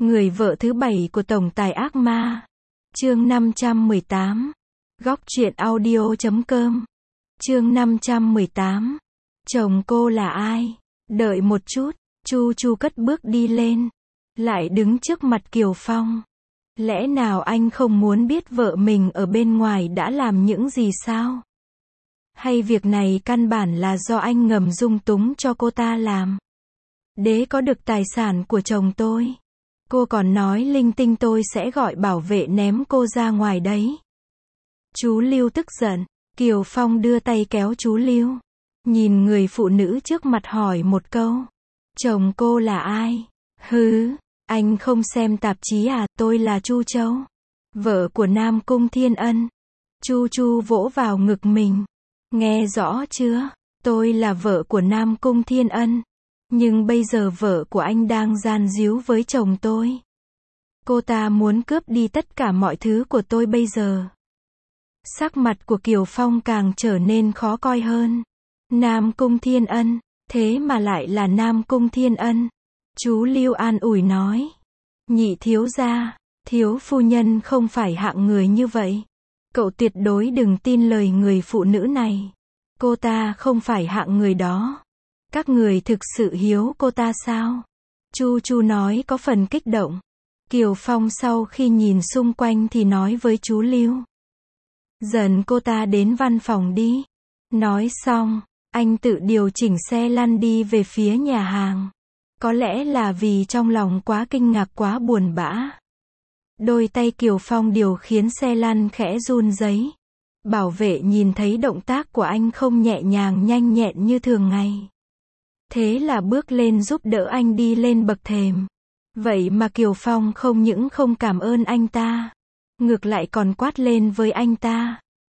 Người vợ thứ 7 của tổng tài ác ma. Chương 518. Góc truyện audio.com. Chương 518. Chồng cô là ai? Đợi một chút, Chu Chu cất bước đi lên, lại đứng trước mặt Kiều Phong. Lẽ nào anh không muốn biết vợ mình ở bên ngoài đã làm những gì sao? Hay việc này căn bản là do anh ngầm dung túng cho cô ta làm? Đế có được tài sản của chồng tôi. Cô còn nói linh tinh tôi sẽ gọi bảo vệ ném cô ra ngoài đấy. Chú Lưu tức giận. Kiều Phong đưa tay kéo chú Lưu, nhìn người phụ nữ trước mặt hỏi một câu. Chồng cô là ai? Hứ, anh không xem tạp chí à? Tôi là Chu Châu, vợ của Nam Cung Thiên Ân. Chu Chu vỗ vào ngực mình. Nghe rõ chưa? Tôi là vợ của Nam Cung Thiên Ân. Nhưng bây giờ vợ của anh đang gian díu với chồng tôi. Cô ta muốn cướp đi tất cả mọi thứ của tôi bây giờ. Sắc mặt của Kiều Phong càng trở nên khó coi hơn. Nam Cung Thiên Ân, thế mà lại là Nam Cung Thiên Ân. Chú Lưu an ủi nói. Nhị thiếu gia, thiếu phu nhân không phải hạng người như vậy. Cậu tuyệt đối đừng tin lời người phụ nữ này. Cô ta không phải hạng người đó. Các người thực sự hiếu cô ta sao? Chu Chu nói có phần kích động. Kiều Phong sau khi nhìn xung quanh thì nói với chú Lưu. Dần cô ta đến văn phòng đi. Nói xong, anh tự điều chỉnh xe lăn đi về phía nhà hàng. Có lẽ là vì trong lòng quá kinh ngạc quá buồn bã. Đôi tay Kiều Phong điều khiến xe lăn khẽ run rẩy. Bảo vệ nhìn thấy động tác của anh không nhẹ nhàng nhanh nhẹn như thường ngày. Thế là bước lên giúp đỡ anh đi lên bậc thềm. Vậy mà Kiều Phong không những không cảm ơn anh ta, ngược lại còn quát lên với anh ta.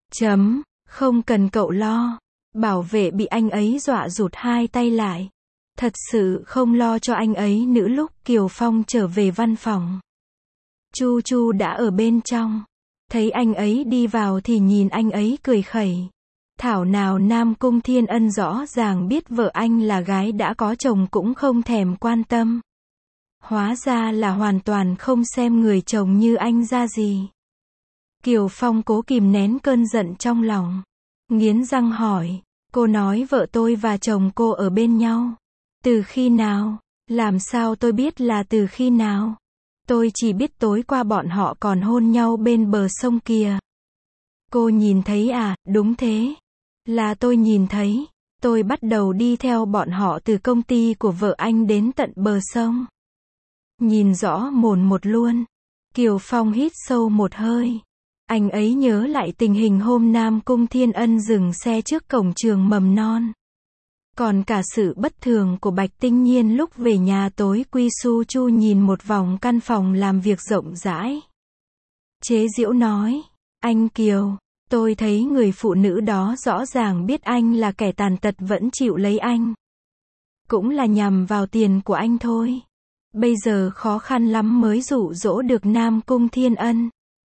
Không cần cậu lo. Bảo vệ bị anh ấy dọa rụt hai tay lại. Thật sự không lo cho anh ấy nữa. Lúc Kiều Phong trở về văn phòng, Chu Chu đã ở bên trong. Thấy anh ấy đi vào thì nhìn anh ấy cười khẩy. Thảo nào Nam Cung Thiên Ân rõ ràng biết vợ anh là gái đã có chồng cũng không thèm quan tâm. Hóa ra là hoàn toàn không xem người chồng như anh ra gì. Kiều Phong cố kìm nén cơn giận trong lòng. Nghiến răng hỏi. Cô nói vợ tôi và chồng cô ở bên nhau. Từ khi nào? Làm sao tôi biết là từ khi nào? Tôi chỉ biết tối qua bọn họ còn hôn nhau bên bờ sông kìa. Cô nhìn thấy à? Đúng thế. Là tôi nhìn thấy. Tôi bắt đầu đi theo bọn họ từ công ty của vợ anh đến tận bờ sông. Nhìn rõ mồn một luôn. Kiều Phong hít sâu một hơi. Anh ấy nhớ lại tình hình hôm Nam Cung Thiên Ân dừng xe trước cổng trường mầm non. Còn cả sự bất thường của Bạch Tinh Nhiên lúc về nhà tối Quy Su Chu nhìn một vòng căn phòng làm việc rộng rãi. Chế giễu nói. Anh Kiều, tôi thấy người phụ nữ đó rõ ràng biết anh là kẻ tàn tật vẫn chịu lấy anh. Cũng là nhằm vào tiền của anh thôi. Bây giờ khó khăn lắm mới dụ dỗ được Nam Cung Thiên Ân.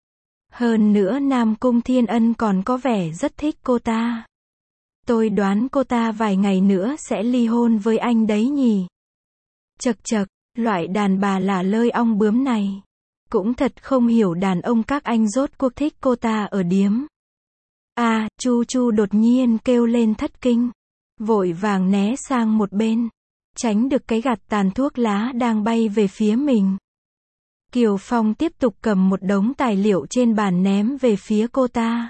Hơn nữa Nam Cung Thiên Ân còn có vẻ rất thích cô ta. Tôi đoán cô ta vài ngày nữa sẽ ly hôn với anh đấy nhỉ. Chậc chậc, loại đàn bà lả lơi ong bướm này. Cũng thật không hiểu đàn ông các anh rốt cuộc thích cô ta ở điếm. À, Chu Chu đột nhiên kêu lên thất kinh. Vội vàng né sang một bên. Tránh được cái gạt tàn thuốc lá đang bay về phía mình. Kiều Phong tiếp tục cầm một đống tài liệu trên bàn ném về phía cô ta.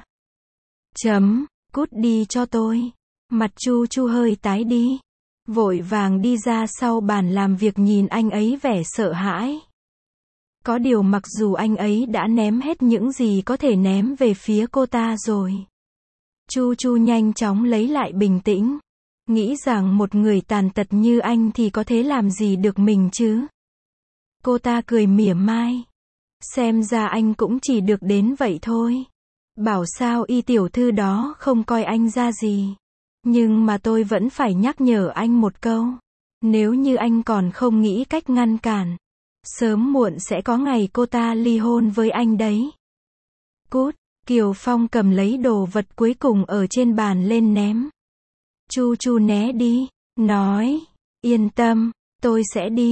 Cút đi cho tôi. Mặt Chu Chu hơi tái đi. Vội vàng đi ra sau bàn làm việc nhìn anh ấy vẻ sợ hãi. Có điều mặc dù anh ấy đã ném hết những gì có thể ném về phía cô ta rồi. Chu Chu nhanh chóng lấy lại bình tĩnh. Nghĩ rằng một người tàn tật như anh thì có thể làm gì được mình chứ. Cô ta cười mỉa mai. Xem ra anh cũng chỉ được đến vậy thôi. Bảo sao y tiểu thư đó không coi anh ra gì. Nhưng mà tôi vẫn phải nhắc nhở anh một câu. Nếu như anh còn không nghĩ cách ngăn cản, sớm muộn sẽ có ngày cô ta ly hôn với anh đấy. Cút. Kiều Phong cầm lấy đồ vật cuối cùng ở trên bàn lên ném. Chu Chu né đi. Nói. Yên tâm, tôi sẽ đi.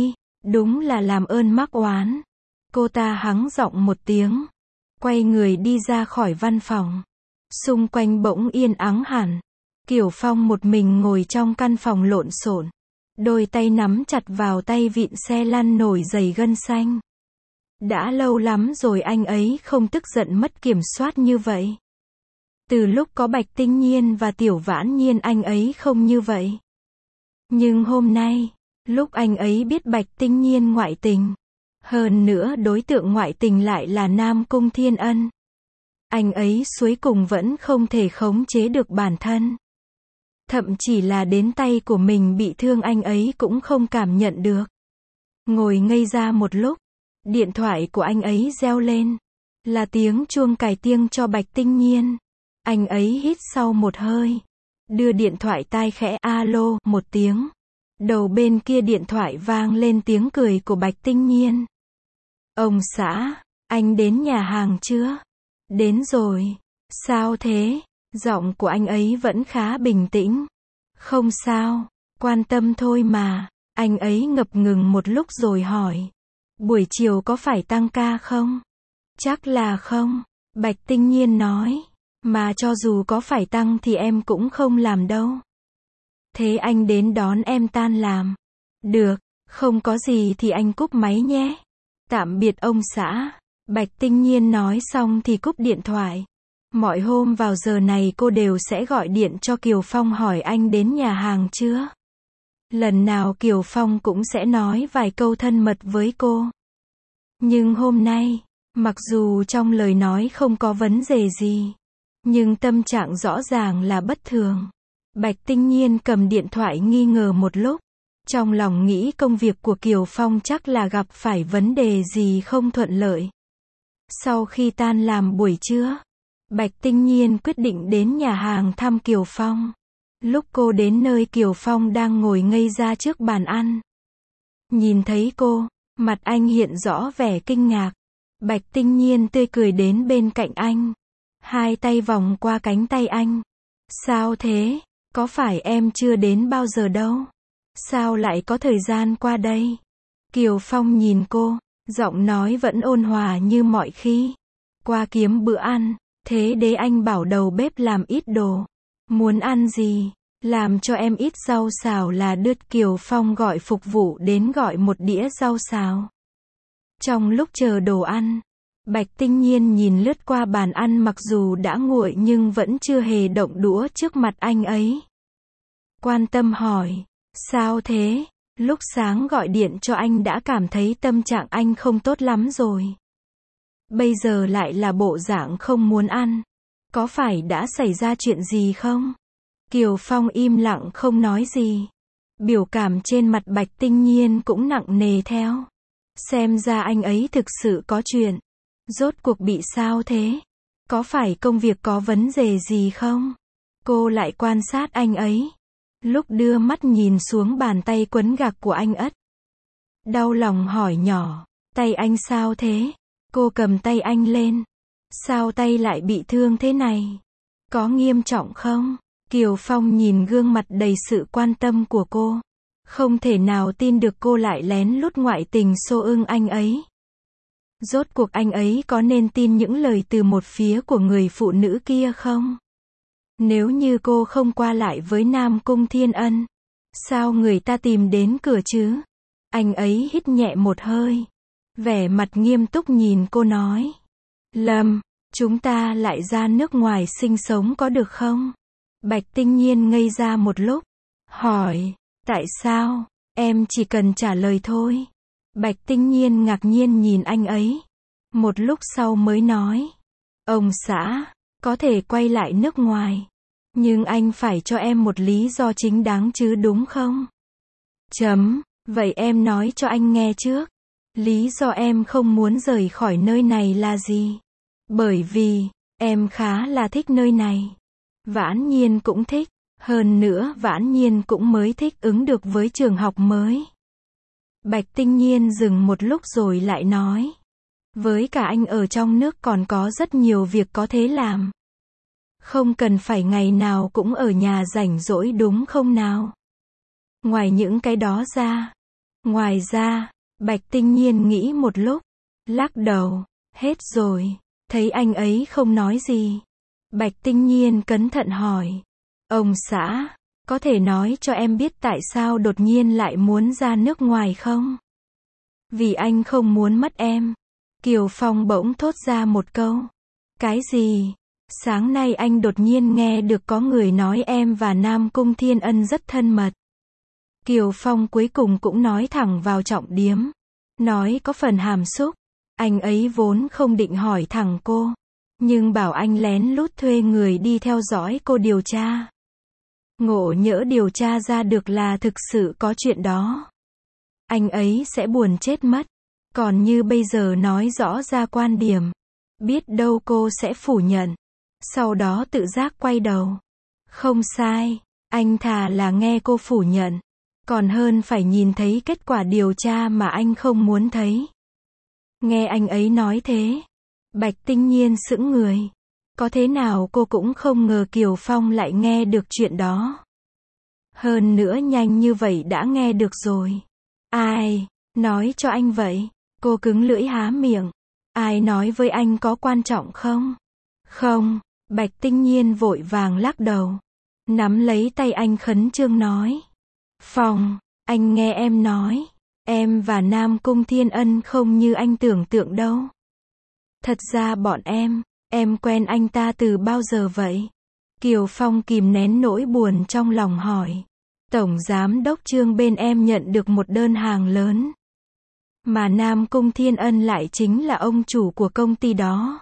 Đúng là làm ơn mắc oán. Cô ta hắng giọng một tiếng, quay người đi ra khỏi văn phòng. Xung quanh bỗng yên ắng hẳn. Kiều Phong một mình ngồi trong căn phòng lộn xộn, đôi tay nắm chặt vào tay vịn xe lăn nổi đầy gân xanh. Đã lâu lắm rồi anh ấy không tức giận mất kiểm soát như vậy. Từ lúc có Bạch Tinh Nhiên và Tiểu Vãn Nhiên anh ấy không như vậy. Nhưng hôm nay, lúc anh ấy biết Bạch Tinh Nhiên ngoại tình, hơn nữa đối tượng ngoại tình lại là Nam Cung Thiên Ân, anh ấy cuối cùng vẫn không thể khống chế được bản thân. Thậm chỉ là đến tay của mình bị thương anh ấy cũng không cảm nhận được. Ngồi ngây ra một lúc, điện thoại của anh ấy reo lên. Là tiếng chuông cài tiêng cho Bạch Tinh Nhiên. Anh ấy hít sâu một hơi, đưa điện thoại tai khẽ alo một tiếng. Đầu bên kia điện thoại vang lên tiếng cười của Bạch Tinh Nhiên. Ông xã, anh đến nhà hàng chưa? Đến rồi. Sao thế? Giọng của anh ấy vẫn khá bình tĩnh. Không sao, quan tâm thôi mà. Anh ấy ngập ngừng một lúc rồi hỏi. Buổi chiều có phải tăng ca không? Chắc là không. Bạch Tinh Nhiên nói. Mà cho dù có phải tăng thì em cũng không làm đâu. Thế anh đến đón em tan làm. Được, không có gì thì anh cúp máy nhé. Tạm biệt ông xã. Bạch Tinh Nhiên nói xong thì cúp điện thoại. Mọi hôm vào giờ này cô đều sẽ gọi điện cho Kiều Phong hỏi anh đến nhà hàng chưa. Lần nào Kiều Phong cũng sẽ nói vài câu thân mật với cô. Nhưng hôm nay, mặc dù trong lời nói không có vấn đề gì, nhưng tâm trạng rõ ràng là bất thường. Bạch Tinh Nhiên cầm điện thoại nghi ngờ một lúc. Trong lòng nghĩ công việc của Kiều Phong chắc là gặp phải vấn đề gì không thuận lợi. Sau khi tan làm buổi trưa, Bạch Tinh Nhiên quyết định đến nhà hàng thăm Kiều Phong. Lúc cô đến nơi Kiều Phong đang ngồi ngây ra trước bàn ăn. Nhìn thấy cô, mặt anh hiện rõ vẻ kinh ngạc. Bạch Tinh Nhiên tươi cười đến bên cạnh anh. Hai tay vòng qua cánh tay anh. Sao thế? Có phải em chưa đến bao giờ đâu? Sao lại có thời gian qua đây? Kiều Phong nhìn cô, giọng nói vẫn ôn hòa như mọi khi. Qua kiếm bữa ăn, thế để anh bảo đầu bếp làm ít đồ. Muốn ăn gì? Làm cho em ít rau xào là được. Kiều Phong gọi phục vụ đến gọi một đĩa rau xào. Trong lúc chờ đồ ăn, Bạch Tinh Nhiên nhìn lướt qua bàn ăn mặc dù đã nguội nhưng vẫn chưa hề động đũa trước mặt anh ấy. Quan tâm hỏi, sao thế? Lúc sáng gọi điện cho anh đã cảm thấy tâm trạng anh không tốt lắm rồi. Bây giờ lại là bộ dạng không muốn ăn. Có phải đã xảy ra chuyện gì không? Kiều Phong im lặng không nói gì. Biểu cảm trên mặt Bạch Tinh Nhiên cũng nặng nề theo. Xem ra anh ấy thực sự có chuyện. Rốt cuộc bị sao thế? Có phải công việc có vấn đề gì không? Cô lại quan sát anh ấy. Lúc đưa mắt nhìn xuống bàn tay quấn gạc của anh ất. Đau lòng hỏi nhỏ, tay anh sao thế? Cô cầm tay anh lên. Sao tay lại bị thương thế này? Có nghiêm trọng không? Kiều Phong nhìn gương mặt đầy sự quan tâm của cô. Không thể nào tin được cô lại lén lút ngoại tình xô ưng anh ấy. Rốt cuộc anh ấy có nên tin những lời từ một phía của người phụ nữ kia không? Nếu như cô không qua lại với Nam Cung Thiên Ân, sao người ta tìm đến cửa chứ? Anh ấy hít nhẹ một hơi, vẻ mặt nghiêm túc nhìn cô nói. Lâm, chúng ta lại ra nước ngoài sinh sống có được không? Bạch Tinh Nhiên ngây ra một lúc, hỏi, tại sao? Em chỉ cần trả lời thôi. Bạch Tinh Nhiên ngạc nhiên nhìn anh ấy. Một lúc sau mới nói, ông xã, có thể quay lại nước ngoài. Nhưng anh phải cho em một lý do chính đáng chứ đúng không? Vậy em nói cho anh nghe trước. Lý do em không muốn rời khỏi nơi này là gì? Bởi vì, em khá là thích nơi này. Vãn Nhiên cũng thích. Hơn nữa Vãn Nhiên cũng mới thích ứng được với trường học mới. Bạch Tinh Nhiên dừng một lúc rồi lại nói. Với cả anh ở trong nước còn có rất nhiều việc có thể làm. Không cần phải ngày nào cũng ở nhà rảnh rỗi đúng không nào? Ngoài những cái đó ra. Ngoài ra, Bạch Tinh Nhiên nghĩ một lúc, lắc đầu, hết rồi. Thấy anh ấy không nói gì, Bạch Tinh Nhiên cẩn thận hỏi, ông xã, có thể nói cho em biết tại sao đột nhiên lại muốn ra nước ngoài không? Vì anh không muốn mất em. Kiều Phong bỗng thốt ra một câu. Cái gì? Sáng nay anh đột nhiên nghe được có người nói em và Nam Cung Thiên Ân rất thân mật. Kiều Phong cuối cùng cũng nói thẳng vào trọng điểm. Nói có phần hàm xúc. Anh ấy vốn không định hỏi thẳng cô. Nhưng bảo anh lén lút thuê người đi theo dõi cô điều tra. Ngộ nhỡ điều tra ra được là thực sự có chuyện đó. Anh ấy sẽ buồn chết mất. Còn như bây giờ nói rõ ra quan điểm. Biết đâu cô sẽ phủ nhận. Sau đó tự giác quay đầu. Không sai. Anh thà là nghe cô phủ nhận. Còn hơn phải nhìn thấy kết quả điều tra mà anh không muốn thấy. Nghe anh ấy nói thế. Bạch Tinh Nhiên sững người. Có thế nào cô cũng không ngờ Kiều Phong lại nghe được chuyện đó. Hơn nữa nhanh như vậy đã nghe được rồi. Ai nói cho anh vậy? Cô cứng lưỡi há miệng. Ai nói với anh có quan trọng không? Không. Bạch Tinh Nhiên vội vàng lắc đầu. Nắm lấy tay anh khẩn trương nói. Phong, anh nghe em nói. Em và Nam Cung Thiên Ân không như anh tưởng tượng đâu. Thật ra bọn em quen anh ta từ bao giờ vậy? Kiều Phong kìm nén nỗi buồn trong lòng hỏi. Tổng giám đốc Trương bên em nhận được một đơn hàng lớn. Mà Nam Cung Thiên Ân lại chính là ông chủ của công ty đó.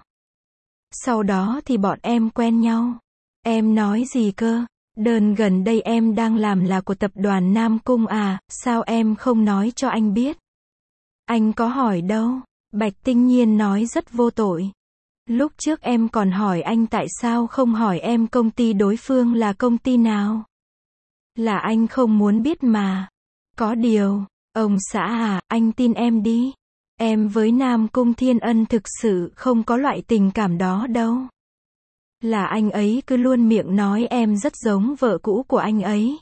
Sau đó thì bọn em quen nhau. Em nói gì cơ? Đơn gần đây em đang làm là của tập đoàn Nam Cung à, sao em không nói cho anh biết? Anh có hỏi đâu. Bạch Tinh Nhiên nói rất vô tội. Lúc trước em còn hỏi anh tại sao không hỏi em công ty đối phương là công ty nào. Là anh không muốn biết mà. Có điều, ông xã à, anh tin em đi. Em với Nam Cung Thiên Ân thực sự không có loại tình cảm đó đâu. Là anh ấy cứ luôn miệng nói em rất giống vợ cũ của anh ấy.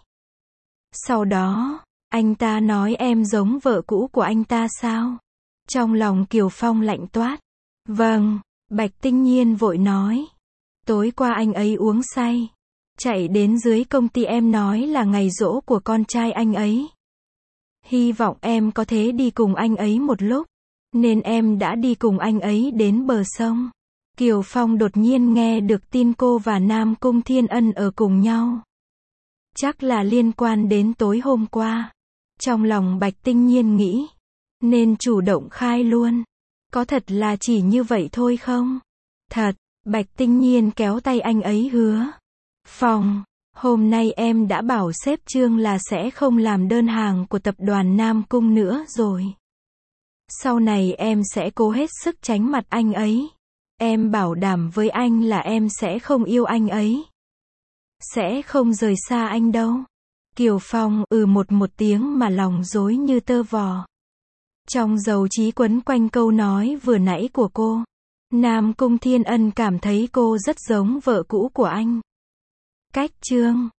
Sau đó, anh ta nói em giống vợ cũ của anh ta sao? Trong lòng Kiều Phong lạnh toát. Vâng, Bạch Tinh Nhiên vội nói. Tối qua anh ấy uống say. Chạy đến dưới công ty em nói là ngày giỗ của con trai anh ấy. Hy vọng em có thể đi cùng anh ấy một lúc. Nên em đã đi cùng anh ấy đến bờ sông. Kiều Phong đột nhiên nghe được tin cô và Nam Cung Thiên Ân ở cùng nhau. Chắc là liên quan đến tối hôm qua. Trong lòng Bạch Tinh Nhiên nghĩ. Nên chủ động khai luôn. Có thật là chỉ như vậy thôi không? Thật. Bạch Tinh Nhiên kéo tay anh ấy hứa. Phong, hôm nay em đã bảo sếp Trương là sẽ không làm đơn hàng của tập đoàn Nam Cung nữa rồi. Sau này em sẽ cố hết sức tránh mặt anh ấy. Em bảo đảm với anh là em sẽ không yêu anh ấy. Sẽ không rời xa anh đâu. Kiều Phong một tiếng mà lòng rối như tơ vò. Trong dầu trí quấn quanh câu nói vừa nãy của cô. Nam Cung Thiên Ân cảm thấy cô rất giống vợ cũ của anh. Cách Trương.